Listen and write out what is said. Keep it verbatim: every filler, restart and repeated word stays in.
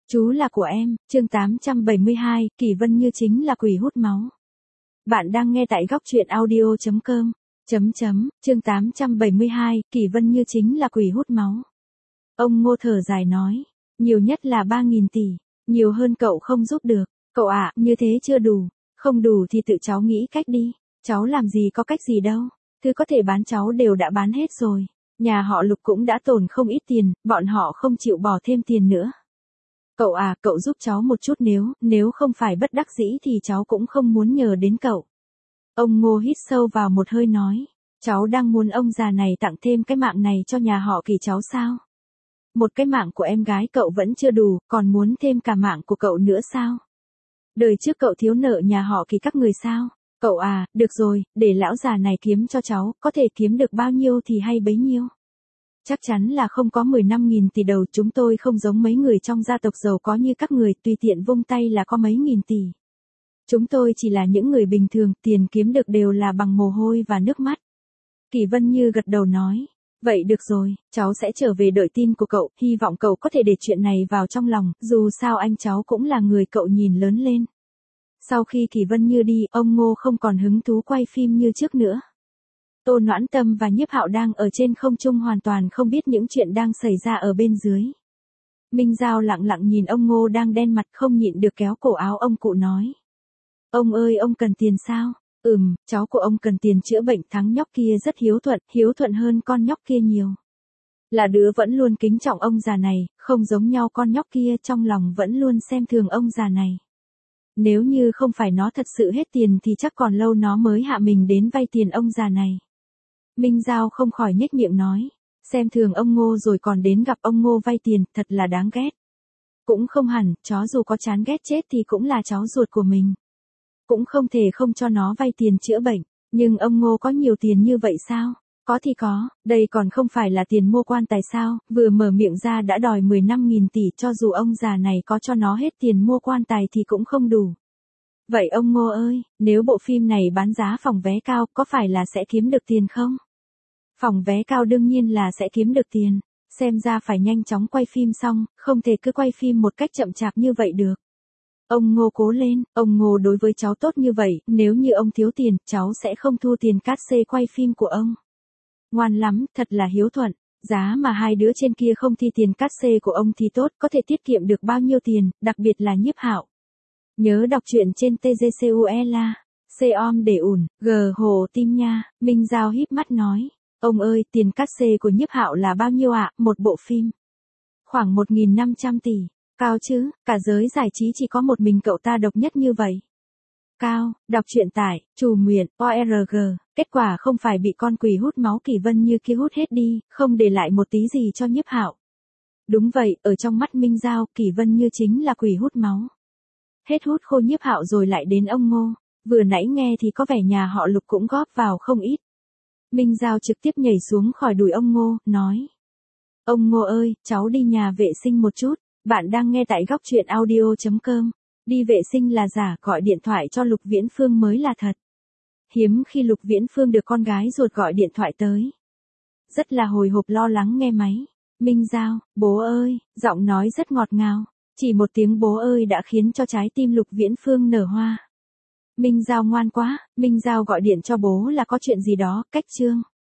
Chú là của em, chương tám trăm bảy mươi hai, Kỳ Vân Như chính là quỷ hút máu. Bạn đang nghe tại góc truyện audio chấm com. Chấm chấm, chương tám trăm bảy mươi hai, Kỳ Vân Như chính là quỷ hút máu. Ông Ngô thở dài nói, nhiều nhất là ba nghìn tỷ, nhiều hơn cậu không giúp được. Cậu ạ, như thế chưa đủ, không đủ thì tự cháu nghĩ cách đi, cháu làm gì có cách gì đâu, thứ có thể bán cháu đều đã bán hết rồi. Nhà họ Lục cũng đã tổn không ít tiền, bọn họ không chịu bỏ thêm tiền nữa. Cậu à, cậu giúp cháu một chút nếu, nếu không phải bất đắc dĩ thì cháu cũng không muốn nhờ đến cậu. Ông Ngô hít sâu vào một hơi nói, cháu đang muốn ông già này tặng thêm cái mạng này cho nhà họ Kỳ cháu sao? Một cái mạng của em gái cậu vẫn chưa đủ, còn muốn thêm cả mạng của cậu nữa sao? Đời trước cậu thiếu nợ nhà họ Kỳ các người sao? Cậu à, được rồi, để lão già này kiếm cho cháu, có thể kiếm được bao nhiêu thì hay bấy nhiêu. Chắc chắn là không có mười lăm nghìn tỷ đầu, chúng tôi không giống mấy người trong gia tộc giàu có như các người, tùy tiện vung tay là có mấy nghìn tỷ. Chúng tôi chỉ là những người bình thường, tiền kiếm được đều là bằng mồ hôi và nước mắt. Kỳ Vân Như gật đầu nói, vậy được rồi, cháu sẽ trở về đợi tin của cậu, hy vọng cậu có thể để chuyện này vào trong lòng, dù sao anh cháu cũng là người cậu nhìn lớn lên. Sau khi Kỳ Vân Như đi, ông Ngô không còn hứng thú quay phim như trước nữa. Tô Noãn Tâm và Nhiếp Hạo đang ở trên không trung hoàn toàn không biết những chuyện đang xảy ra ở bên dưới. Minh Giao lặng lặng nhìn ông Ngô đang đen mặt không nhịn được kéo cổ áo ông cụ nói. Ông ơi, ông cần tiền sao? Ừm, cháu của ông cần tiền chữa bệnh, thằng nhóc kia rất hiếu thuận, hiếu thuận hơn con nhóc kia nhiều. Là đứa vẫn luôn kính trọng ông già này, không giống nhau con nhóc kia trong lòng vẫn luôn xem thường ông già này. Nếu như không phải nó thật sự hết tiền thì chắc còn lâu nó mới hạ mình đến vay tiền ông già này. Minh Giao không khỏi nhếch miệng nói, xem thường ông Ngô rồi còn đến gặp ông Ngô vay tiền, thật là đáng ghét. Cũng không hẳn, chó dù có chán ghét chết thì cũng là cháu ruột của mình. Cũng không thể không cho nó vay tiền chữa bệnh, nhưng ông Ngô có nhiều tiền như vậy sao? Có thì có, đây còn không phải là tiền mua quan tài sao, vừa mở miệng ra đã đòi mười lăm nghìn tỷ, cho dù ông già này có cho nó hết tiền mua quan tài thì cũng không đủ. Vậy ông Ngô ơi, nếu bộ phim này bán giá phòng vé cao, có phải là sẽ kiếm được tiền không? Phòng vé cao đương nhiên là sẽ kiếm được tiền, xem ra phải nhanh chóng quay phim xong, không thể cứ quay phim một cách chậm chạp như vậy được. Ông Ngô cố lên, ông Ngô đối với cháu tốt như vậy, nếu như ông thiếu tiền, cháu sẽ không thu tiền cát xê quay phim của ông. Ngoan lắm, thật là hiếu thuận, giá mà hai đứa trên kia không thi tiền cát xê của ông thì tốt, có thể tiết kiệm được bao nhiêu tiền, đặc biệt là Nhiếp Hạo. Nhớ đọc truyện trên tê giê xê u e la, C om để ủn, G hồ tim nha. Minh Giao híp mắt nói, ông ơi, tiền cát xê của Nhiếp Hạo là bao nhiêu ạ? Một bộ phim khoảng một nghìn năm trăm tỷ. Cao chứ, cả giới giải trí chỉ có một mình cậu ta độc nhất như vậy. Cao, đọc truyện tải, Trù Nguyện, o rờ giê, kết quả không phải bị con quỷ hút máu Kỳ Vân Như kia hút hết đi, không để lại một tí gì cho Nhiếp Hạo. Đúng vậy, ở trong mắt Minh Giao, Kỳ Vân Như chính là quỷ hút máu. Hết hút khô Nhiếp Hạo rồi lại đến ông Ngô, vừa nãy nghe thì có vẻ nhà họ Lục cũng góp vào không ít. Minh Giao trực tiếp nhảy xuống khỏi đùi ông Ngô, nói. Ông Ngô ơi, cháu đi nhà vệ sinh một chút. Bạn đang nghe tại góc truyện audio chấm com. Đi vệ sinh là giả, gọi điện thoại cho Lục Viễn Phương mới là thật. Hiếm khi Lục Viễn Phương được con gái ruột gọi điện thoại tới. Rất là hồi hộp lo lắng nghe máy. Minh Giao, bố ơi, giọng nói rất ngọt ngào. Chỉ một tiếng bố ơi đã khiến cho trái tim Lục Viễn Phương nở hoa. Minh Giao ngoan quá, Minh Giao gọi điện cho bố là có chuyện gì đó, cách chương.